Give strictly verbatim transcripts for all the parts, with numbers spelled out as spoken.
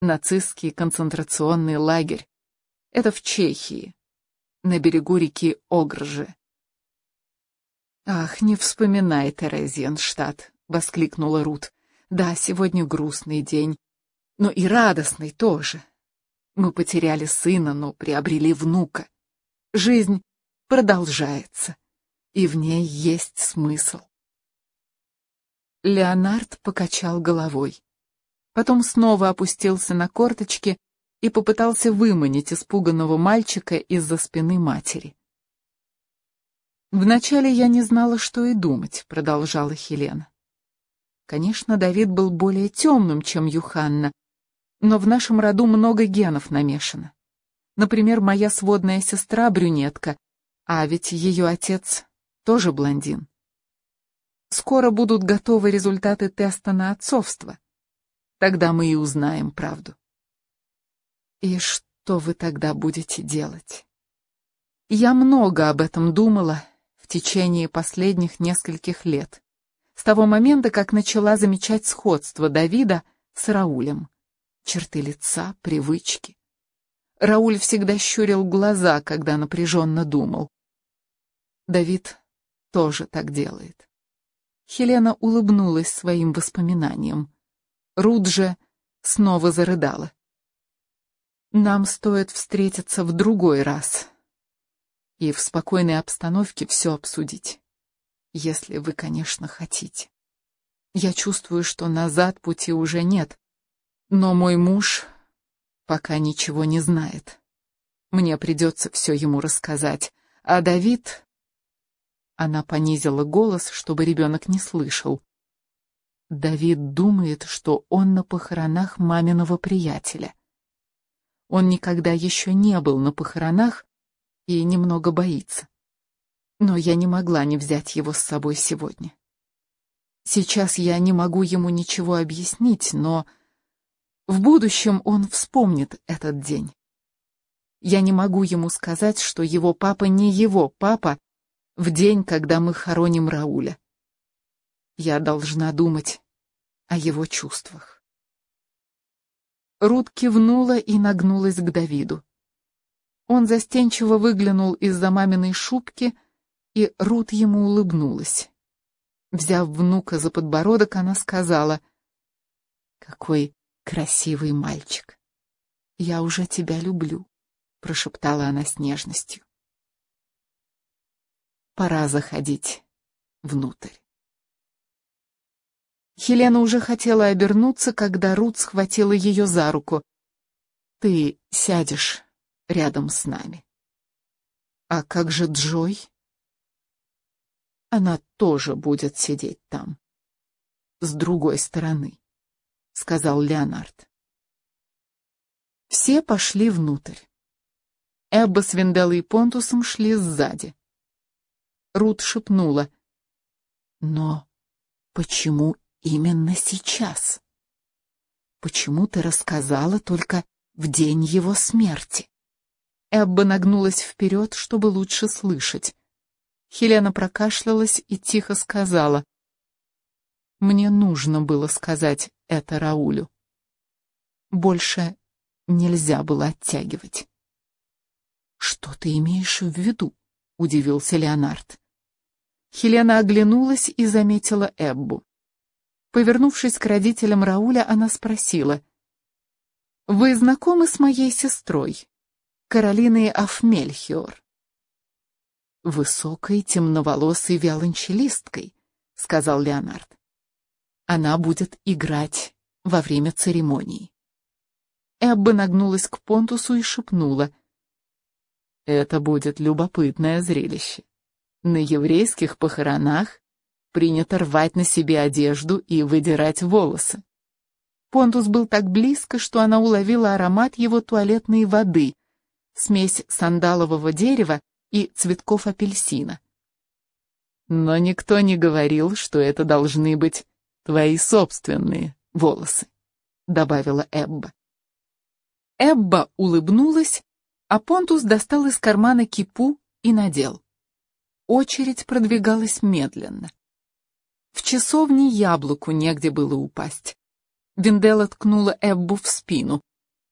Нацистский концентрационный лагерь. Это в Чехии, на берегу реки Огрже. «Ах, не вспоминай, Терезиенштадт», — воскликнула Рут. «Да, сегодня грустный день, но и радостный тоже. Мы потеряли сына, но приобрели внука. Жизнь продолжается, и в ней есть смысл». Леонард покачал головой. Потом снова опустился на корточки и попытался выманить испуганного мальчика из-за спины матери. «Вначале я не знала, что и думать», — продолжала Хелена. «Конечно, Давид был более темным, чем Юханна, но в нашем роду много генов намешано. Например, моя сводная сестра брюнетка, а ведь ее отец тоже блондин. Скоро будут готовы результаты теста на отцовство. Тогда мы и узнаем правду». «И что вы тогда будете делать?» Я много об этом думала в течение последних нескольких лет, с того момента, как начала замечать сходство Давида с Раулем. Черты лица, привычки. Рауль всегда щурил глаза, когда напряженно думал. Давид тоже так делает. Хелена улыбнулась своим воспоминаниям. Рут же снова зарыдала. «Нам стоит встретиться в другой раз и в спокойной обстановке все обсудить. Если вы, конечно, хотите. Я чувствую, что назад пути уже нет, но мой муж пока ничего не знает. Мне придется все ему рассказать, а Давид...» Она понизила голос, чтобы ребенок не слышал. «Давид думает, что он на похоронах маминого приятеля. Он никогда еще не был на похоронах и немного боится. Но я не могла не взять его с собой сегодня. Сейчас я не могу ему ничего объяснить, но в будущем он вспомнит этот день. Я не могу ему сказать, что его папа не его папа в день, когда мы хороним Рауля. Я должна думать о его чувствах». Рут кивнула и нагнулась к Давиду. Он застенчиво выглянул из-за маминой шубки, и Рут ему улыбнулась. Взяв внука за подбородок, она сказала: «Какой красивый мальчик! Я уже тебя люблю», — прошептала она с нежностью. «Пора заходить внутрь». Хелена уже хотела обернуться, когда Рут схватила ее за руку. «Ты сядешь рядом с нами». «А как же Джой?» «Она тоже будет сидеть там, с другой стороны», — сказал Леонард. Все пошли внутрь. Эбба с Венделлой и Понтусом шли сзади. Рут шепнула: «Но почему именно сейчас? Почему ты рассказала только в день его смерти?» Эбба нагнулась вперед, чтобы лучше слышать. Хелена прокашлялась и тихо сказала: «Мне нужно было сказать это Раулю. Больше нельзя было оттягивать». «Что ты имеешь в виду?» — удивился Леонард. Хелена оглянулась и заметила Эббу. Повернувшись к родителям Рауля, она спросила: «Вы знакомы с моей сестрой, Каролиной аф Мельхиор?» «Высокой, темноволосой виолончелисткой», — сказал Леонард. «Она будет играть во время церемонии». Эбба нагнулась к Понтусу и шепнула: «Это будет любопытное зрелище. На еврейских похоронах принято рвать на себе одежду и выдирать волосы». Понтус был так близко, что она уловила аромат его туалетной воды, смесь сандалового дерева и цветков апельсина. «Но никто не говорил, что это должны быть твои собственные волосы», — добавила Эбба. Эбба улыбнулась, а Понтус достал из кармана кипу и надел. Очередь продвигалась медленно. В часовне яблоку негде было упасть. Венделла ткнула Эббу в спину.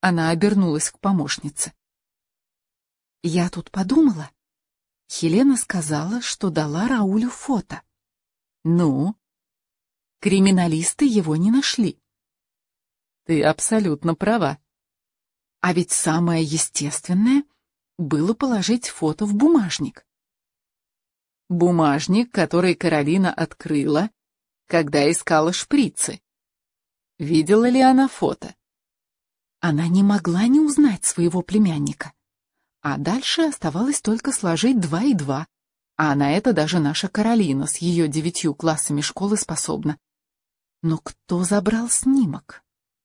Она обернулась к помощнице. «Я тут подумала. Хелена сказала, что дала Раулю фото. Ну? Криминалисты его не нашли». «Ты абсолютно права. А ведь самое естественное было положить фото в бумажник». Бумажник, который Каролина открыла, когда искала шприцы. Видела ли она фото? Она не могла не узнать своего племянника. А дальше оставалось только сложить два и два. А на это даже наша Каролина с ее девятью классами школы способна. Но кто забрал снимок?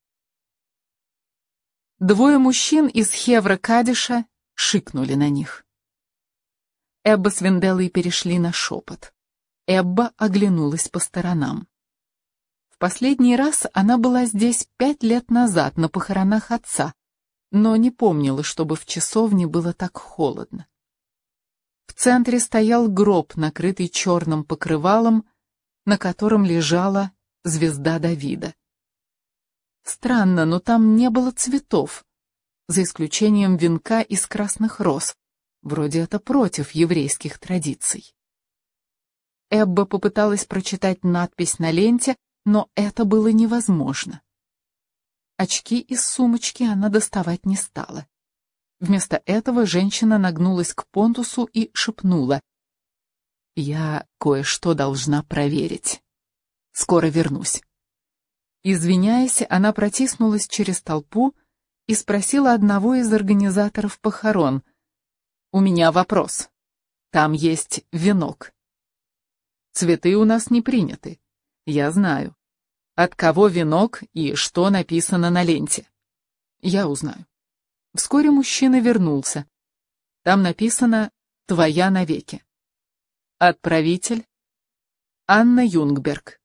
Двое мужчин из Хевра-Кадиша шикнули на них. Эбба с Венделлой перешли на шепот. Эбба оглянулась по сторонам. В последний раз она была здесь пять лет назад на похоронах отца, но не помнила, чтобы в часовне было так холодно. В центре стоял гроб, накрытый черным покрывалом, на котором лежала звезда Давида. Странно, но там не было цветов, за исключением венка из красных роз. Вроде это против еврейских традиций. Эбба попыталась прочитать надпись на ленте, но это было невозможно. Очки из сумочки она доставать не стала. Вместо этого женщина нагнулась к Понтусу и шепнула: «Я кое-что должна проверить. Скоро вернусь». Извиняясь, она протиснулась через толпу и спросила одного из организаторов похорон: «У меня вопрос. Там есть венок. Цветы у нас не приняты. Я знаю. От кого венок и что написано на ленте? Я узнаю». Вскоре мужчина вернулся. Там написано «Твоя навеки». Отправитель — Анна Юнгберг.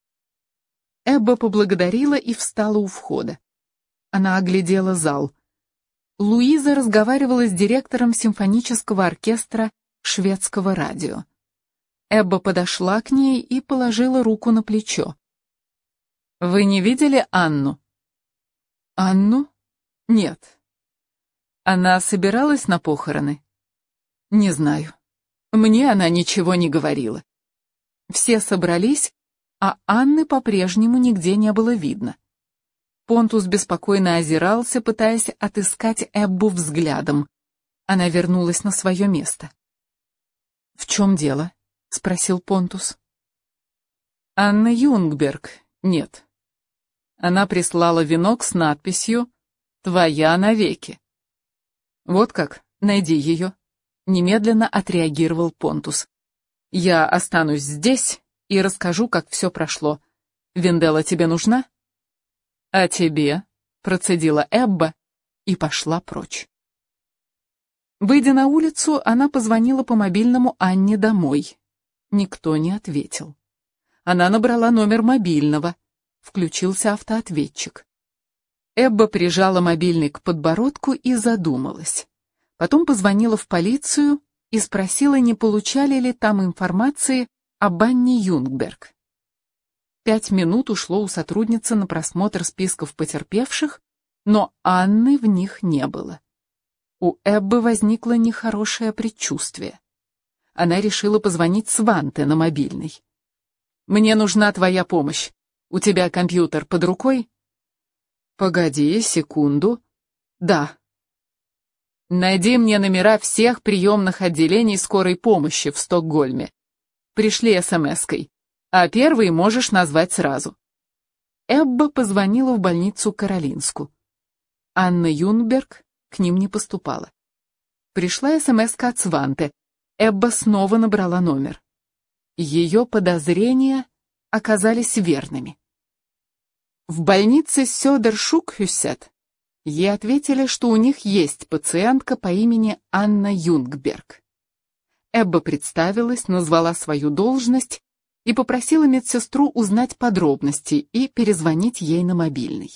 Эбба поблагодарила и встала у входа. Она оглядела зал. Луиза разговаривала с директором симфонического оркестра шведского радио. Эбба подошла к ней и положила руку на плечо. «Вы не видели Анну?» «Анну? Нет». «Она собиралась на похороны?» «Не знаю. Мне она ничего не говорила». Все собрались, а Анны по-прежнему нигде не было видно. Понтус беспокойно озирался, пытаясь отыскать Эббу взглядом. Она вернулась на свое место. «В чем дело?» — спросил Понтус. «Анна Юнгберг, нет. Она прислала венок с надписью «Твоя навеки». Вот как, найди ее», — немедленно отреагировал Понтус. «Я останусь здесь и расскажу, как все прошло. Венделла тебе нужна?» «А тебе?» — процедила Эбба и пошла прочь. Выйдя на улицу, она позвонила по мобильному Анне домой. Никто не ответил. Она набрала номер мобильного. Включился автоответчик. Эбба прижала мобильный к подбородку и задумалась. Потом позвонила в полицию и спросила, не получали ли там информации об Анне Юнгберг. Пять минут ушло у сотрудницы на просмотр списков потерпевших, но Анны в них не было. У Эббы возникло нехорошее предчувствие. Она решила позвонить Сванте на мобильный. «Мне нужна твоя помощь. У тебя компьютер под рукой?» «Погоди секунду». «Да». «Найди мне номера всех приемных отделений скорой помощи в Стокгольме. Пришли эс-эм-эской. А первый можешь назвать сразу». Эбба позвонила в больницу Каролинску. Анна Юнгберг к ним не поступала. Пришла эс-эм-эска от Сванте. Эбба снова набрала номер. Ее подозрения оказались верными. В больнице Söderсjukhusет ей ответили, что у них есть пациентка по имени Анна Юнгберг. Эбба представилась, назвала свою должность и попросила медсестру узнать подробности и перезвонить ей на мобильный.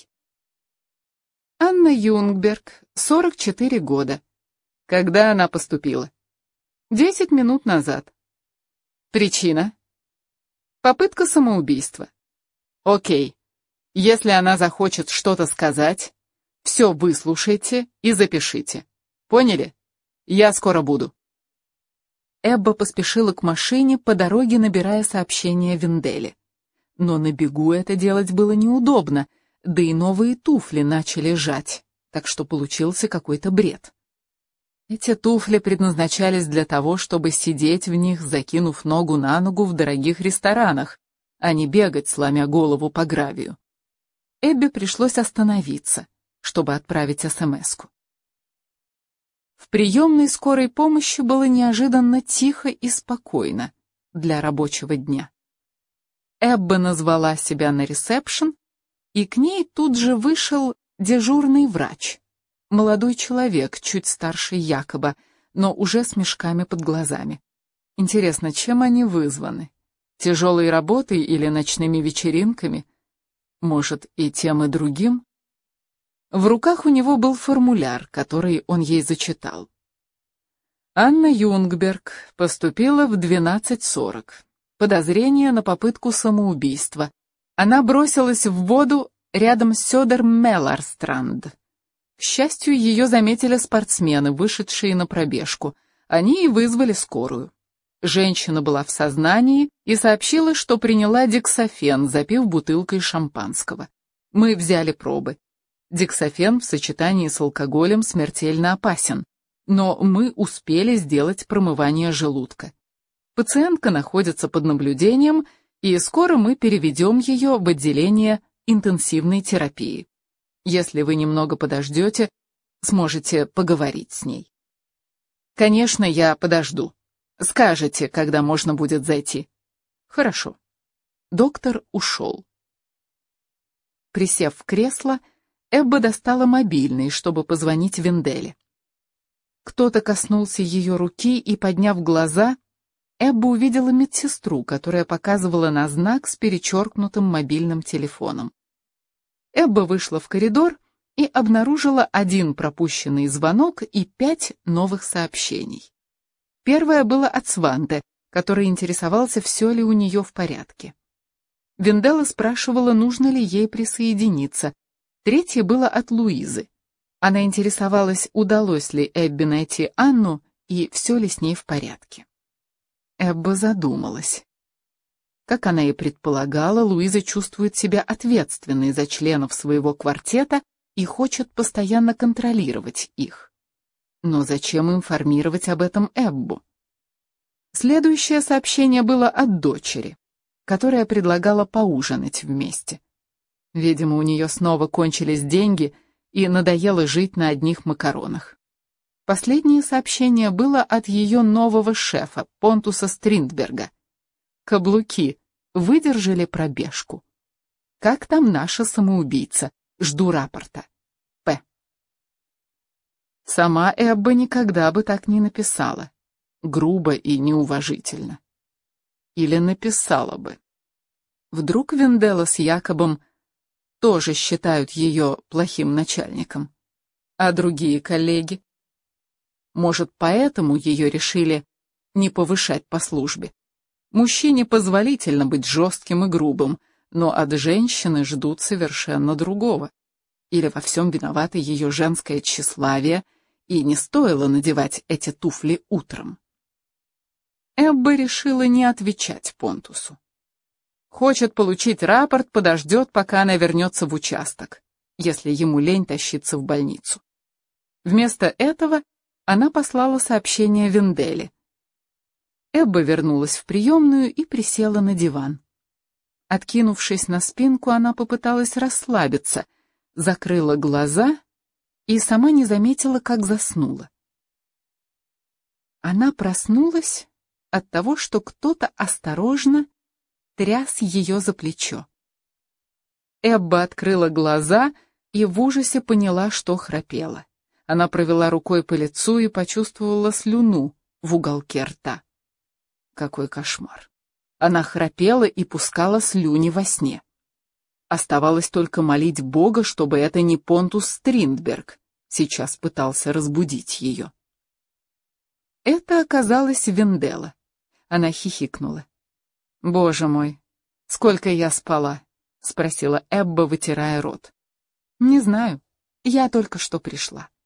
Анна Юнгберг, сорок четыре года. Когда она поступила? Десять минут назад. Причина? Попытка самоубийства. Окей. Если она захочет что-то сказать, Все выслушайте и запишите. Поняли? Я скоро буду». Эбба поспешила к машине, по дороге набирая сообщение Венделе. Но на бегу это делать было неудобно, да и новые туфли начали жать, так что получился какой-то бред. Эти туфли предназначались для того, чтобы сидеть в них, закинув ногу на ногу в дорогих ресторанах, а не бегать, сломя голову по гравию. Эбби пришлось остановиться, чтобы отправить эс-эм-эску. В приемной скорой помощи было неожиданно тихо и спокойно для рабочего дня. Эбба назвала себя на ресепшн, и к ней тут же вышел дежурный врач, молодой человек, чуть старше Якоба, но уже с мешками под глазами. Интересно, чем они вызваны? Тяжелой работой или ночными вечеринками? Может, и тем, и другим? В руках у него был формуляр, который он ей зачитал. Анна Юнгберг поступила в двенадцать сорок. Подозрение на попытку самоубийства. Она бросилась в воду рядом с Söder-Mälarstrand. К счастью, ее заметили спортсмены, вышедшие на пробежку. Они и вызвали скорую. Женщина была в сознании и сообщила, что приняла дексафен, запив бутылкой шампанского. Мы взяли пробы. Дексафен в сочетании с алкоголем смертельно опасен, но мы успели сделать промывание желудка. Пациентка находится под наблюдением, и скоро мы переведем ее в отделение интенсивной терапии. Если вы немного подождете, сможете поговорить с ней. Конечно, я подожду. Скажете, когда можно будет зайти. Хорошо. Доктор ушел. Присев в кресло, Эбба достала мобильный, чтобы позвонить Венделе. Кто-то коснулся ее руки, и, подняв глаза, Эбба увидела медсестру, которая показывала на знак с перечеркнутым мобильным телефоном. Эбба вышла в коридор и обнаружила один пропущенный звонок и пять новых сообщений. Первое было от Сванте, который интересовался, все ли у нее в порядке. Венделла спрашивала, нужно ли ей присоединиться. Третье было от Луизы. Она интересовалась, удалось ли Эбби найти Анну и все ли с ней в порядке. Эбба задумалась. Как она и предполагала, Луиза чувствует себя ответственной за членов своего квартета и хочет постоянно контролировать их. Но зачем информировать об этом Эббу? Следующее сообщение было от дочери, которая предлагала поужинать вместе. Видимо, у нее снова кончились деньги и надоело жить на одних макаронах. Последнее сообщение было от ее нового шефа, Понтуса Стриндберга. Каблуки выдержали пробежку. Как там наша самоубийца? Жду рапорта. П. Сама Эбба никогда бы так не написала. Грубо и неуважительно. Или написала бы. Вдруг Венделла с Якобом тоже считают ее плохим начальником. А другие коллеги? Может, поэтому ее решили не повышать по службе. Мужчине позволительно быть жестким и грубым, но от женщины ждут совершенно другого. Или во всем виновато ее женское тщеславие, и не стоило надевать эти туфли утром. Эбба решила не отвечать Понтусу. Хочет получить рапорт, подождет, пока она вернется в участок, если ему лень тащиться в больницу. Вместо этого она послала сообщение Венделе. Эбба вернулась в приемную и присела на диван. Откинувшись на спинку, она попыталась расслабиться, закрыла глаза и сама не заметила, как заснула. Она проснулась от того, что кто-то осторожно тряс ее за плечо. Эбба открыла глаза и в ужасе поняла, что храпела. Она провела рукой по лицу и почувствовала слюну в уголке рта. Какой кошмар. Она храпела и пускала слюни во сне. Оставалось только молить Бога, чтобы это не Понтус Стриндберг сейчас пытался разбудить ее. Это оказалась Венделла. Она хихикнула. «Боже мой, сколько я спала?» — спросила Эбба, вытирая рот. «Не знаю. Я только что пришла.